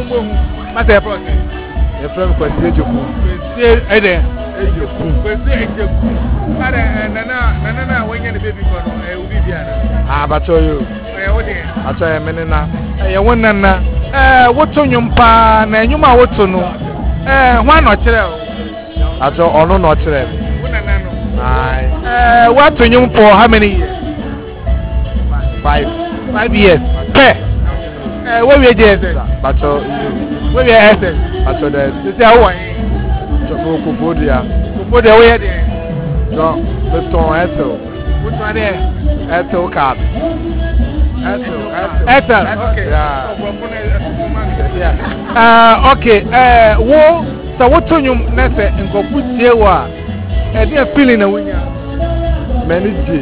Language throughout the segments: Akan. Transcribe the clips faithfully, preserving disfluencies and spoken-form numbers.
mumbo masa ya process e from kwesi ejeku kwesi ede ejeku kwesi ejeku ara nana nana na wanya ne baby ko no e ubi bia na ah bacho yo e wode bacho ya menena e wonnan na eh woto nyumpa na enyuma woto no eh hwan no kire o bacho ono no kire wonnan no ai eh woto nyum for how many years five five years pe eh we we J S S bacho we we S S bacho de say how wan chofo kofodia kofodia we here there jo beton eto which one there eto card eto eto okay yeah uh okay eh wo so woto nyum na say nkofu tie wa e dey feeling na wonya many J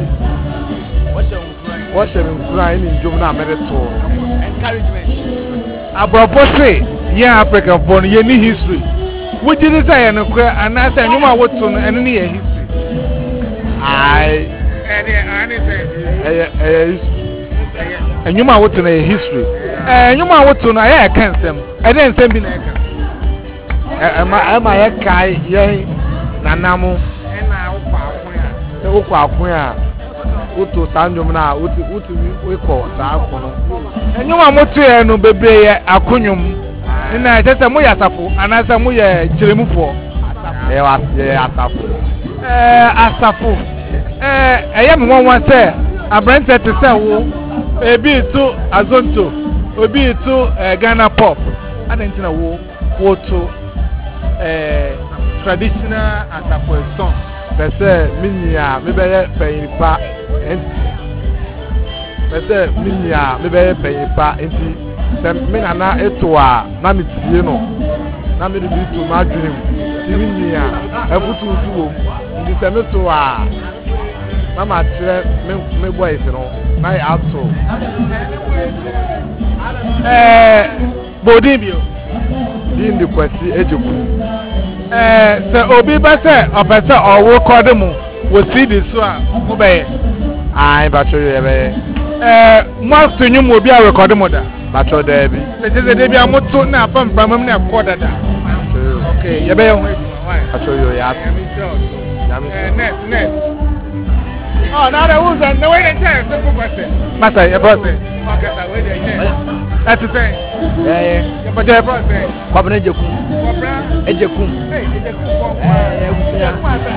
what shall we cry in job na mereto encouragement abropo say yeah African born ye ni history we did say no kra ana say nyuma woto no ene ne history ai ene ane say eh eh history enyuma woto na history eh enyuma woto na ya kan sem e dey nsem bi na eka eh ma eh ma ye kai ye nanamu na ukwa akun ya e ukwa akun ya uto sanjom na uti uti we ko sa akun no enyuma moto ye no bebre ye akunyum na je se mo ya asafo ana se mo ye chiremufo eh was ye asafo eh asafo eh eye me won wan se abrante te se wo ebi to azonto obi to Ghana pop adentina wo wo to eh traditional asafo song pese minia me be ye peyipa enti pese minia me be ye peyipa enti se me nana eto a na metie no na me de bi to ma dwenem ti minia afutu utu wo ndi se me to a na ma kire me me boys no na ato eh bodin bio di ndi kwesi ejeku eh se obi ba se opese owo kodemu wo C D so a mo be ai bacho ye be eh mo tunyu mo obi a record mo da bacho da bi se je de bi amoto na afam pramam na record da okay ye be ye ho bacho yo ya eh net net oh now the who's and the way they say simple question masa ye boss okay sir we dey here that is say eh ye but ye boss say kwabna ejeku kwabna ejeku hey ejeku for eh busia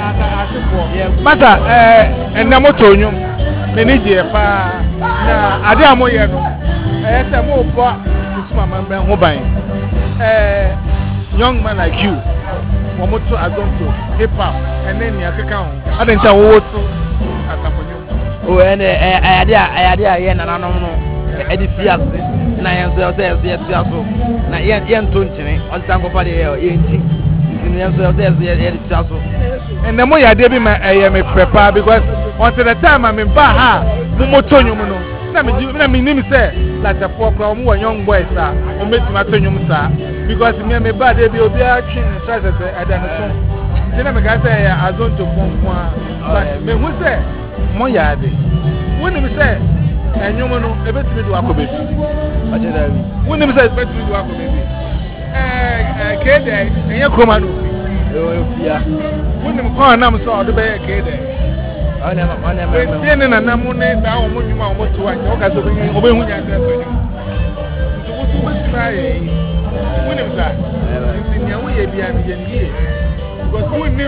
masa eh enna moto nyum me ni je pa na ade amoye no eh say mo bo kusuma man ben ho ban eh young man like you wo moto azonto hip hop and then ya keka ho ade nta wo to asafonyo o ene eh ade ade a ye nananom no e di fiase na yen so say ye tuaso na yen yen to nkyene on san ko pa de ye nti nti yen so say ye di tuaso and mo ya de bi ma eh me prepare because until the time I mean ba ha mo moto nyum no na me na me nim say like a four crowd mo young boys ah o metima to nyum sa because me me ba de bi obi a twin try say ada no so nti na me ga say ya azonto fonfon but me hu say mo ya de woni me say enyum no ebetimi do akobebi aje da bi woni me say ebetimi do akobebi eh eh kede enye kroma no e o fia woni me kwa na me so odo be kede ana ma ana ma tie ne na na mo ne da wo mo nyuma wo to anje o ka so be obe hu nya ntre so nyu nti wo so wetima ye woni me sa nti nya wo ye bia ne ye ne ye because woni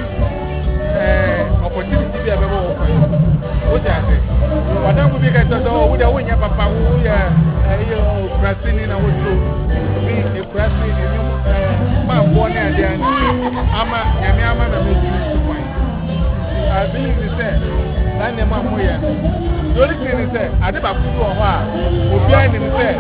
eh opportunity bi abebo wo kwa wo ja se wadam bi ka so wo da wo nya papa wo ya eh yo prasini na wo to bi e prasini ni eh ma bo na ade ani ama nyame ama na me two point I believe you said that name am moya the only thing is say ade ba kudu o ho a obi an ni say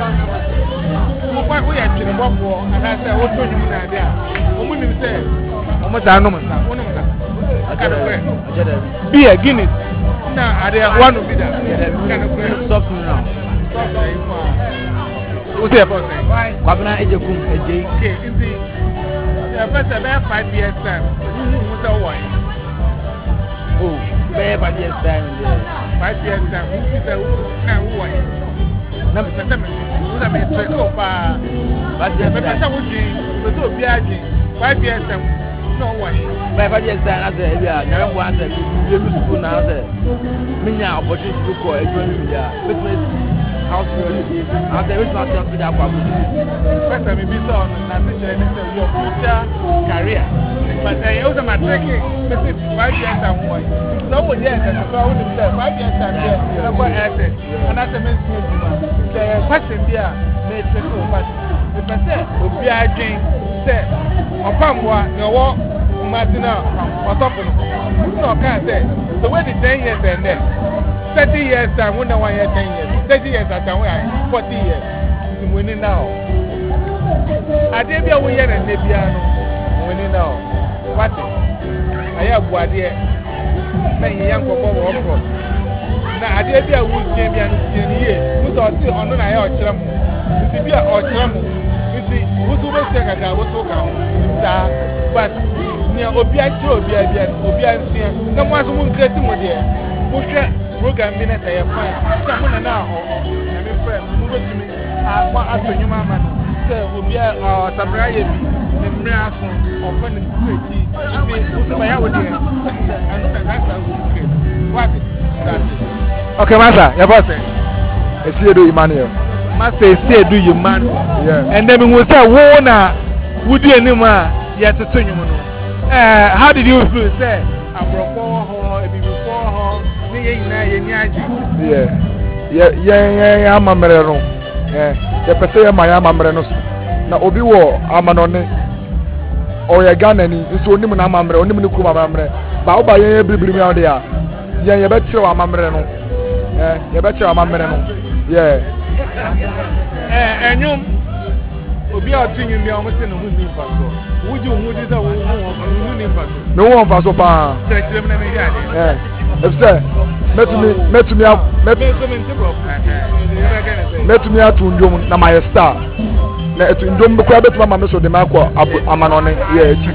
mo kwa ko ya twere bofo ana say wo to nyum na ade a o mu ni say o mo da no mo sa wo no mo sa aka no kwe bi a Guinness na ade one no bi da aka no kwe soft now soft na ifo wo say for say kwabna ejeku eje okay nti ya first about five years time mo say wo oh be five years time there five years time who is a who now who are na me pese me wo na me check up pa five years me pese wo dwen pese obi adwen five years am no why by five years time na say e bia nyame bo answer bi bi school na say me nya opportunity to go edwon mi ya with me house really and say with my self with that kwa first time be so na teacher ni say your future career but eh you ma check pese five years am why so wo dey say so wo dey say five years am there na go asset and as a me see juma say question bia me check o but the person obi adwen say opamwa na wo Martina osopono no can say so when the ten years and then thirty years time when one year ten years thirty years at time forty years you winning now adebia wo year na bia no winning now what aya buade na yan kokko wo pro na adebia wo tie bia no tie ni ye mu so ti ono na ya o kire mo nti bia o kire mo nti wo so be se kaka wo so ka ho sa but obi atro obi abia obi ansia na mo aso mo create mo de mo hwe program bi na say fine say mo na na ho na me friend mo betumi a mo ato nyuma ma no say obi a sabra ye bi me mre aso o fa ne create ife mo so ba ya wo de anu na na sa wo create what that okay master your boss Esiedu Emmanuel master Esiedu Emmanuel yeah and then we go say wo na wudi enim a ya teto nyuma no. Uh, how did you feel? Say, I'm from four hall, a baby four hall, me na ye nyaji. Yeah, yeah, yeah, yeah. I'm a merero. Yeah, the person I'm a merero. Na obi wo amanone. O ye Ghana ni. Nso oni mu na amamre, oni mu ni kuma amamre. Ba oba ye biribiri mi ade a. Ye ye be kire wa amamre no. Eh, ye be kire wa amamre no. Yeah. Eh, enyum. Obi a tunyu mi a mo se no hu ni faso. Wuju hu di sa wo hu ni faso. Me won faso pa. Kire kire me na me ri ade. Eh. If say metumi metumi metumi metumi atu ndom na my star. Na etu ndom be kwa betuma ma me so de makọ amanone ye echi.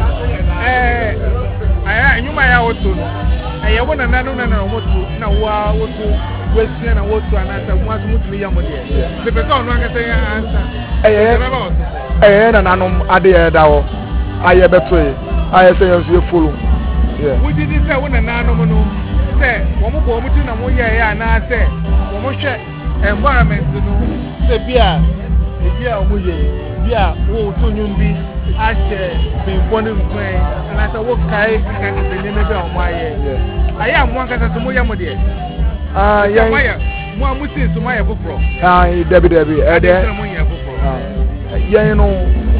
Eh aya enyuma ya woto no. Eye wona nanu na na woto na wa woto wesia na woto anasa mu aso mutumi ya mo de. Me pese onu akasa ya answer. Eh eh na nanom ade ya dawo. Aye betoy. Aye say you so follow. Yeah. We did say wona nanom no. Say wo mo bo mo ti na mo ye ya na say wo mo hwe environment no say bia bia wo ye bia wo to nyum bi a che benfo ne nkwan na say wo kai aka ka se ne me bia o mo aye aya mo aka se mo ye mo de ah yeah mo amu si so mo aye foforo ah debi debi e de mo ye foforo yeah no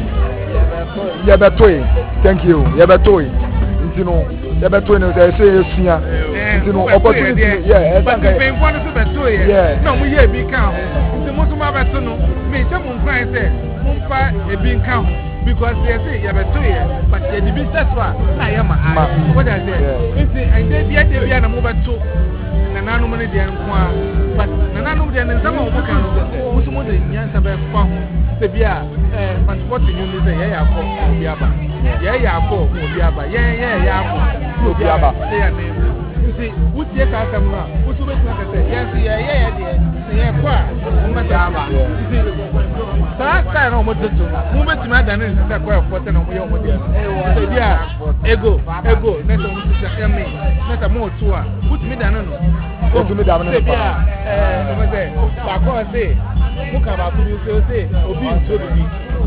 ye betoy thank you ye betoy nti no ye betoy no say say esua nti no opportunity yeah e but the benfo no so betoy no mo ye bi kan ho nti mo so ma beto no me che mo nkwan say mo mfa e bi kan ho because they say you beto here but the business one na ya ma what I say nti and dey bia dey bia na mo beto na nanu mo ne dey nkwa but na nanu dey nza ma mo kan no mo so mo dey nyansa be fa ho se bia eh passport ni ni say ya ya ko obi aba ya ya ko obi aba ya ya ya ko obi aba say ya name nti wutie ka asam na wo so betu ka say yes ya ya ya dey ya kwa mo ma aba nti sa style no mo tutu mo betumi adane nsisa kwa forty na mo ye mo dey say bia ego ego na so mo sisa emi na so mo tu a wutumi dane no o tumi dane no bia eh mo say ba ko say mo ka ba ku bi say obi ntro bi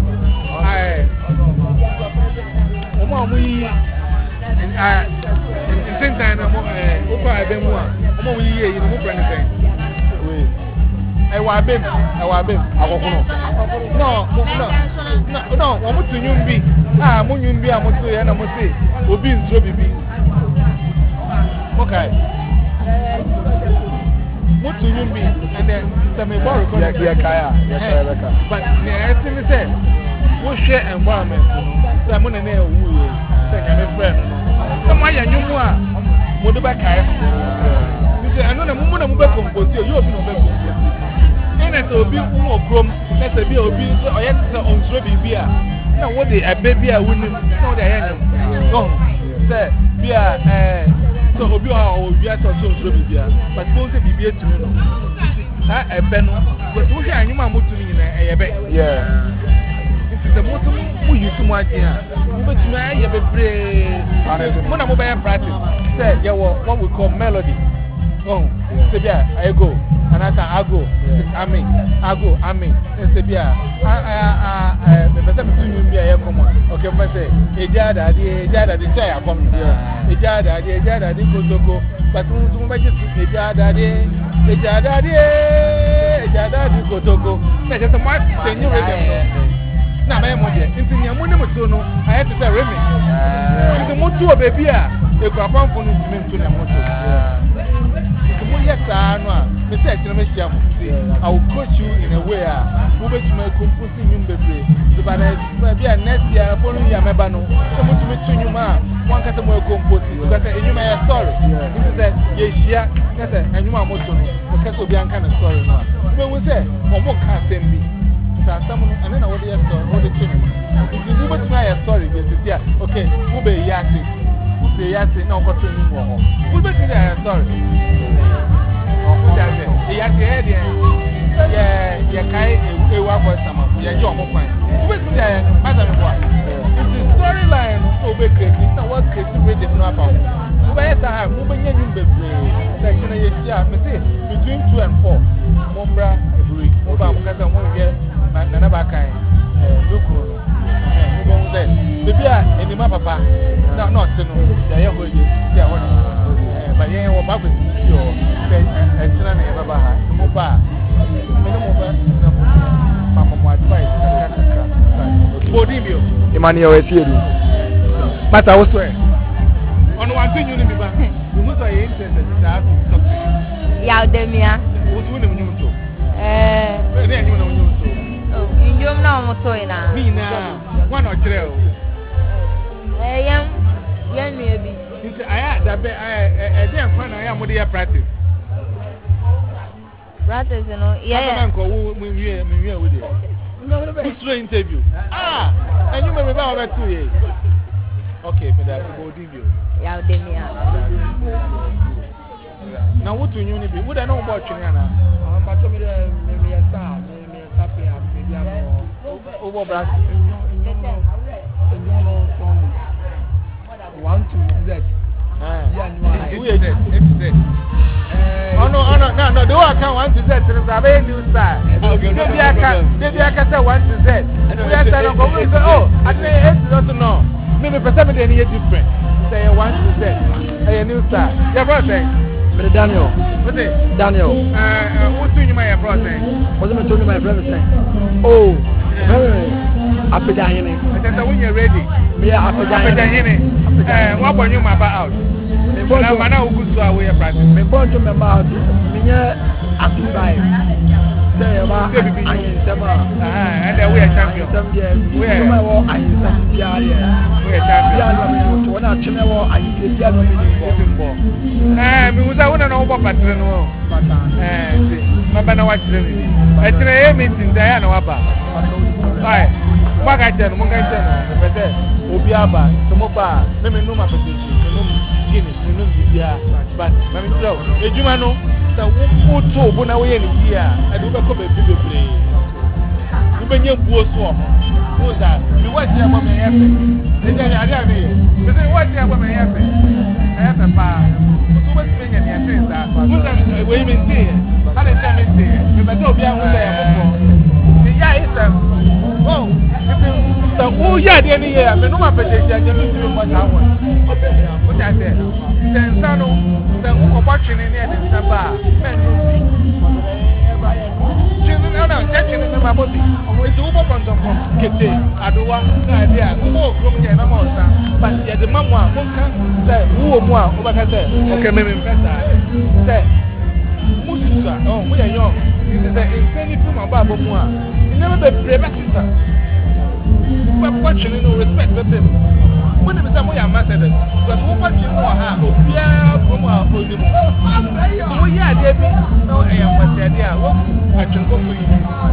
ai o mo mo yi ah nsentan na mo eh o kwa ebe mu a o mo yi yi no mo brand sen we e wa bem e wa bem akokono no no no no wo mo tunyum bi ah mo nyum bi a mo to ye na mo say obi ntro bibi mo kai mo tunyum bi and then some me borrow ko ya ya kaya ya kaya beka but ne eti me say wo hwe environment no say mo na na ewu ye say nyame friend no say mo ya nyumu a mo do ba kai nti ano na mo na mo be compose yo obi no be compose ina say obi wo krom na say bi obi so oye say onsuro bibia na wo de ebe bia wunim na wo de aye nyam no say bia eh so obi o obi aso so onsuro bibia but mo say bibia tumi no na ebe no because wo hwe anyuma motu ni na eyebe yeah it is a motu mu use mu ade a wo betumi aye bebre mo na mo be practice say ye what we call melody oh say bia I go anasa ago amen ago amen say bia ah ah me pese me tunu bia ye come okay me say eja dade eja dade say akom eja dade eja dade kotoko but mo tun be just eja dade eja dade eja dade kotoko na just mo change rhythm na me mo de nti nya mo ne mo to no aye to say remix nti mo to baby a e kwa pamfo no ntime nto na mo to yes, I know. Me say, "China me share mo." I will coach you in a way. We bet you me composing you baby. So by the next year, following year, me bano. So much me tune you ma. One kasa mo composing. Because you me a story. This is a ye share. Kasa and you ma mo tune. Because obi an kind of story no. Me we say, "Omo ka sembi." So someone and then I what the story, what the tune. If you bet me a story, you say, "Okay, we be yasi." We be yasi. Now go tune you more. We bet me a story. Yeah, yeah, yeah, yeah, Kai, a war summer, yeah, John Mopine. With me, Madam Boy. It's a storyline, Obe Creative, not what creative with them, no about. Where's I have moving in the section of Asia, between two and four. Mombra, Ebri, Obama, because I won't get Nanabakai, Luku. Maybe I, and my papa, no, not to know, they are going to what. But yeah, what back with you say and China never buy no bar. Minimum Mama advice. Bodimio, Emmanuel Etienne. But I was swear. On one thing you need me back. You must be interested to talk to you. Yaudemia. Who's winning you to? Eh, then you know you to. Oh, you don't know Motoina. Me now, one or trail. Eh, young, young maybe. I had that I didn't find I am with your practice. Practice, you know, yeah. Uncle, we are with you. No, no, it's an interview. Ah, and you may be about two years. Okay, for that, we'll give you. Yaudemia. Now, what do you need? Would I know about China? But to me, maybe a star, maybe a happy, maybe a over brass. One to Z. Who is it? It's Z. Oh no, oh no, no, no. The one can one to Z. It's a very new style. Maybe I can, maybe I can say one to Z. We are saying, oh, I think it's also no. Maybe for some reason it's different. Say one to Z. A new style. Your brother. But Daniel. What's it? Daniel. Uh, what's doing my brother? What's it doing my brother saying? Oh, very. After Diane. I said, when you're ready. Yeah, after Diane. What when you map out? But I'm now good to our way of practice. Me born to me about me active. Say about I am Sema. And then we are champion. We are I am some Jaya. We are champion. When I channel I did the other meaning. Eh, me was I want to know about pattern. Eh, see. My banana watch them. It's a meeting Diana Waba. Why? What I tell you, what I tell you, Obiaba, Tomoba, Name no Mapetition, no Guinness, no Bibia, but Mamma, a Jumano, the Woto Bonaway in a year, and overcome a big play. You bring your poor swamp. Who's that? You watch your woman happen. They say, I have it. They say, watch your woman happen. I have a bar. Who's what's bringing your things that? Who's that? Women say, how they tell me, say, you better be a woman. Yeah, it's a. Oh, the whole year, the year, I mean, no matter the year, you need to be much hours. What I said, then, Sano, the opportunity in the Saba, men will see. Children, no, no, catching in my body. It's over from some Kete, Adua, idea, more from the normal sound. But yet the mamma, who can say, who or more, who can say, okay, maybe better. Say, Musa, oh, we are young. This is the insanity from about Bomoa. Never be privacy. But watching no respect for them. When it is a way I mastered it, but who watching more ha, or Pierre from our podium. Oh, yeah, Debbie, no, I am what they are. I can go for you.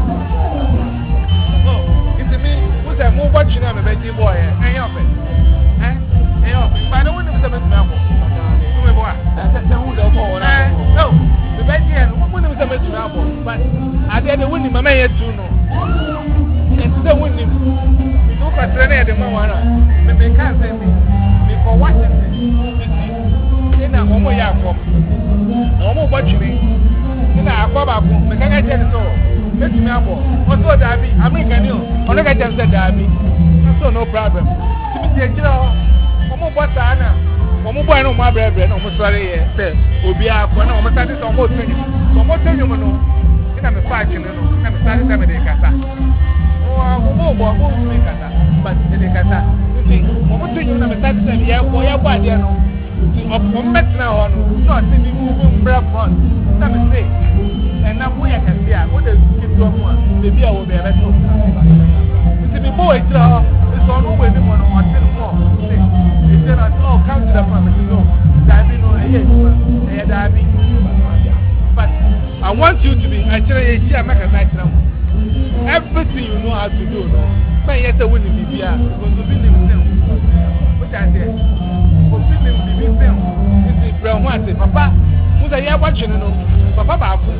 Oh, it's me who's a more watching a baby boy, and help it. Eh? But I don't want to be a mammal. No, the baby and woman is a but I did the winning my man too no. And the winning. We do for training the man. Me can't say me. Me for Washington. You see, in a homo yakom. Homo watching me. In a aqua, me can't get it all. Let me have one. Also, Darby, American, or look at them said Darby. So no problem. To be taken out. Homo Botana. Homo boy no my bread, no more sorry. Say, will be up when almost at this almost thing. So what tell you, no? In a fight, you know, I'm starting to make a cata. Oh, more, more, more, make a cata. But in the cata, you see, what tell you, I'm starting to be a boy, a boy, you know. Of met now, no, I see me moving bread front. Let me say, and now we can see, what is it to one? Maybe I will be a better. You see, the boy, it's on the way, the one on ten more. It's not, oh, come to the family, no. Darby, no, yes, a Darby. But I want you to be actually a sheer make a night now. Everything you know how to do, no. Man, yes, I wouldn't be here because of him himself. What I said, for him himself, this is brown one. Papa, who's a year watching, no? Papa Baku.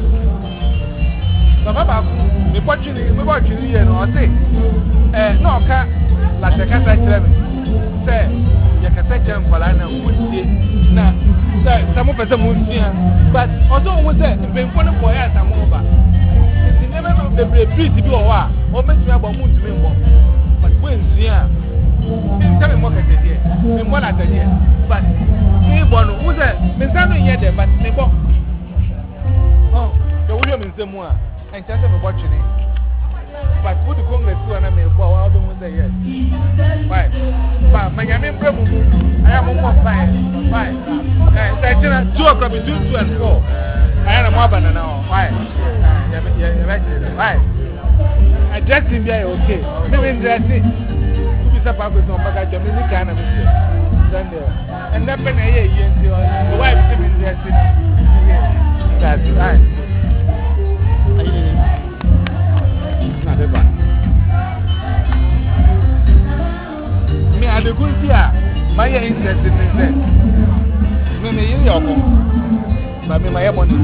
Papa Baku, we're watching it, we're watching it, no, I say, eh, no, cat, like the cat I tell me. Say, you can say, Jam Palana, would see, now, some of us are moving, but although we say, if we're going to boy, I'm over. It's never know the breed to be a while, or make me have a moon to me more. But when Sia, tell me what I did here, and what I did here. But, anyone who's a Mizano yet, but never. Oh, the William is the more, and just have watching it. But would the Congress do an amazing for all the ones say yes? Fine. But my name is Bremo. I am more fine. Fine. And two o'clock between two and four. I am a mobile now. Fine. Fine. I dress in there, okay. Maybe dressing. You be supposed to come back to me, kind of mistake. And that when I hear you, the wife is in dressing. That's right. Me, I the good here. My interest in this. Me, me, you know, but me, my money.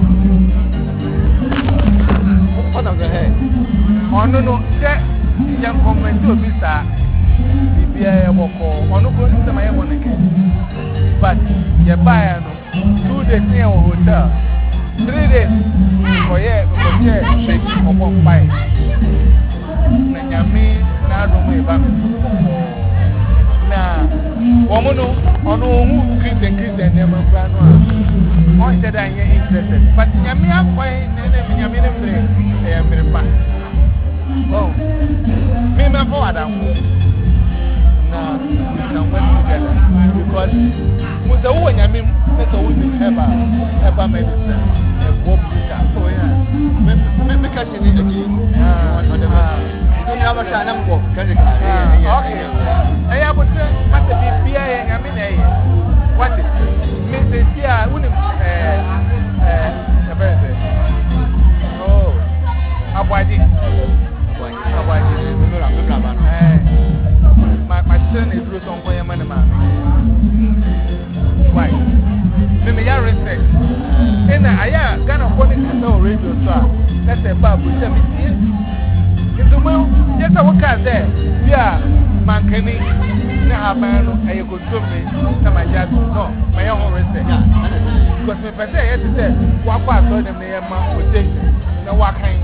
What of the head? Oh, no, no, that young comment to be sir. B B I walk on no good to my money. But you buy two days near a hotel, three days for yeah, for yeah, shaking upon five. Nanyame na adomo eba na womono ono hu Christian Christian dem fra no a on said I interested but nyame akwai ne ne nyame ne mre e mre pa oh me me for adam na we can work together because we say wo nyame me so we need heba heba medicine e go pika oh yeah me me me ka chini again ah don't have a shot and go. Okay. I have to say, what the B I A, I mean, what is Missus Sia, wouldn't oh, how about it? How about it? My son is Bruce on Koya Manama. Why? Maybe I respect. And I am gonna put it in the radio star. That's a babu, seventeen. Yes, I will cut there. Yeah, Mancani, Nahabano, I could do me. Some I just no, my own respect. Because if I say, yes, it says, what part of them they are my position? No, what kind?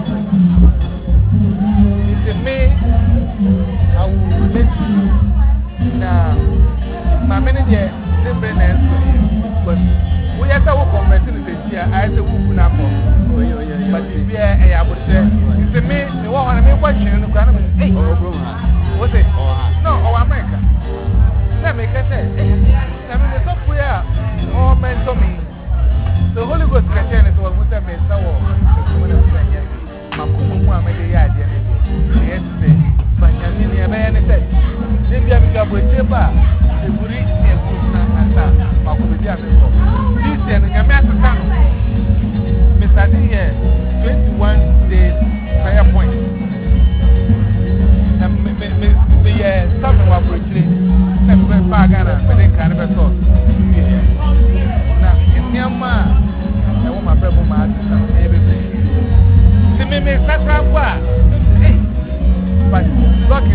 It's me. I will let you. Now, my manager, they bring us to you. But we have to convert in the year. I said, we will but if you are a would say, it's a me, the one I mean, watching the ground. Hey, what's it? No, or America. Let me say, hey, I mean, the software, all men to me. The Holy Ghost can tell us what I mean. So, Makumu, I made the idea. Yes, but Yamini, a man said, if you have a good chamber, the Buri and Kusan, Makudia. This year, the Yamasa. I think here, twenty-one days prayer point. And me, me, me, the uh, something was preaching. Let's go back and I think I never saw. Now, in Myanmar, I want my brother, my sister, everything.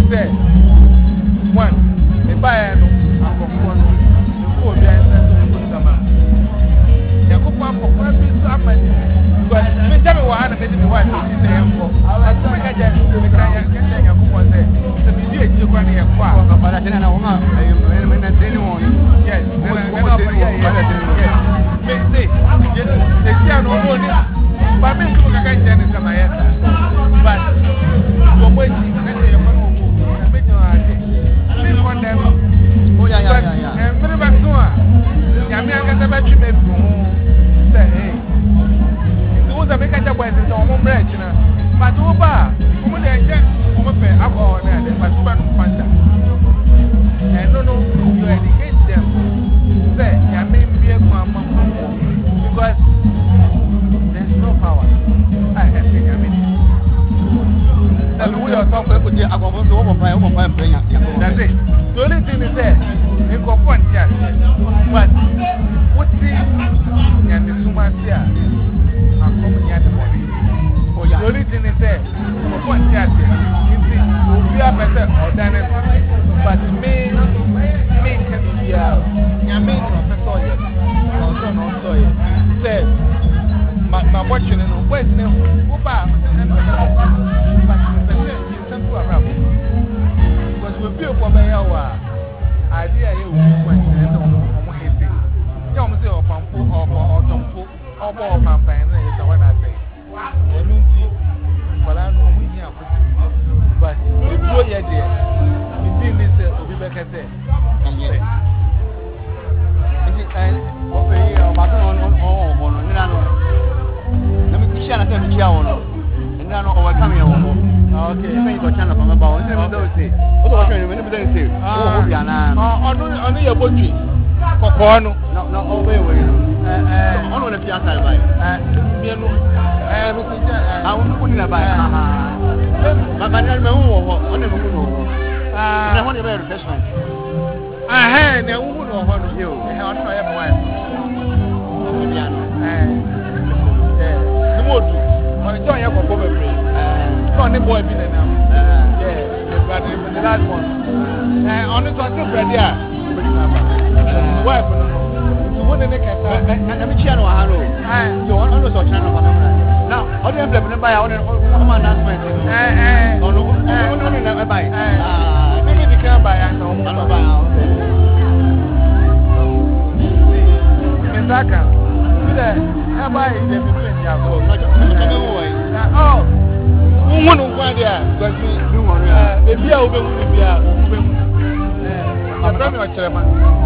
say one me buy no akofo no ko bi an say so sama yakopo akofo bi so amani because me jame wa na me di me wa ti say enko aso me ka je me ka ya ka je yakopo say se me di echi kwa na yakwa ko ba da tena na wo ma me me na training won yes na na ba ya ya me say se si ano mo ni ba me ntu ka ka je ni sama ya sa but wo mo echi na je yakwa no mo me jo ade me ko dem oh ya ya ya ya eh me ba so a ya me aka sa ba twi me fu say hey nti wo za me ka ja boys say wo mo mra echi na but wo ba wo mo de je wo mo pe alcohol na de but ba no fanta and no no you educate them say ya me mbie kwa mama because there's no power I have been yamin that we are talking with the agofo so wo pa wo pa embrenya that's it the only thing is that in confront yes but what see ya me suma sia akomo nya de body oh yeah the only thing is that confront yes nti obi a person ordained but me me can be a yamin no person yes also no so yes say ma ma watching no wait no wo ba say no but person you simple around because we be for be ya wa idea ye wo point and no mo hete ya mo say opamfo obo otomfo obo opampan na yes when I say enu nti kwala no mo hi akosi but we do ye there we did this obi be kese yes eh o pe o ba on on on on nina no na mi ti share na se mi chia won no nina no o wa kam ye won no okay e me to channel pa me ba o se me do se o to wa channel me ne bi do se o ho bia na onu onu ye botwi kokko no no no o we we no eh eh onu na fi asa ba eh mi no eh mi ti ah onu ko ni na ba ah ba ba na me wo ho onu me wo no ah na ho ne be refreshment ah eh na wo no ho no yo eh onu no ye bo ai bia no eh eh ni mo du oni jo ye kokko be pre eh so ni boy bi na na eh yeah but the last one eh oni so say bread ya be ni ba wife no so won ne kasa na mi chia no ha no eh so onu so channel pa me now all the emblem ne buy on on announcement eh eh onu onu onu na buy ah me me dika buy and no mo buy Misaka so that e buy the between ya so no so me wo yi oh wo no kwa dia because me do worry eh bia wo be hu bia wo be hu eh ya pra me o chere ma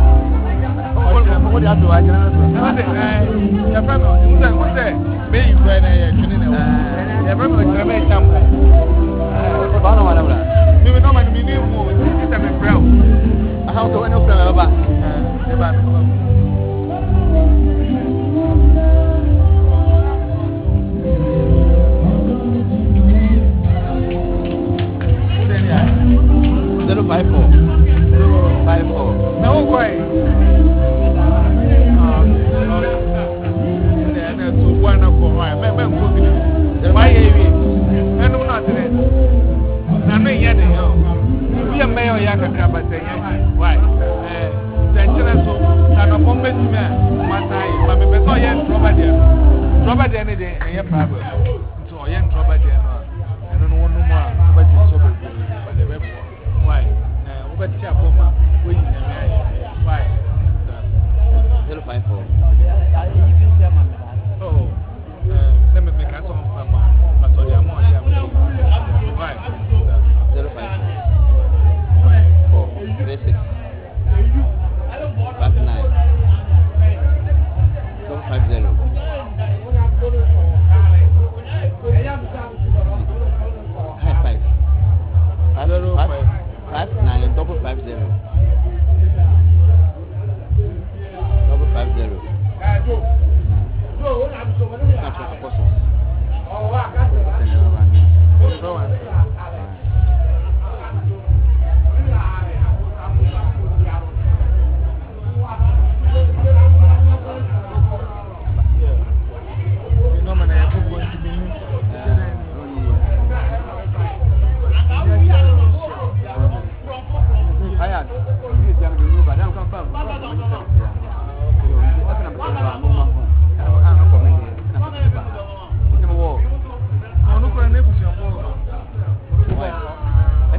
o di ato ajira na so na say eh ya pra me o say o say me yi kwa na ya twini na wo ya pra me o chere ma champo eh o ba no ma na bra mi me no ma mi ni wo ti ta me brow aha so we no fra me ba eh e ba me zero five four zero five four na wo kwa e ah na tu bwana ko wa me me ko bi wa ye wi enu na tere na no ye de yo bi ya me yo ya ka ka ba se ye why eh tension so na no ko metimi a ma sai ma me be so ye trouble there trouble there ne de ye problem nti o ye trouble there no enu no wonu mu a ba ji so be ba de be why eh wo be tia boma wo yi na me aye why zero five four oh eh na me me ka so ma ma ma so dia mo dia why zero five four three six five nine double five zero high five five zero five five five nine double five zero double five zero that's what apostle no one no man I put going to be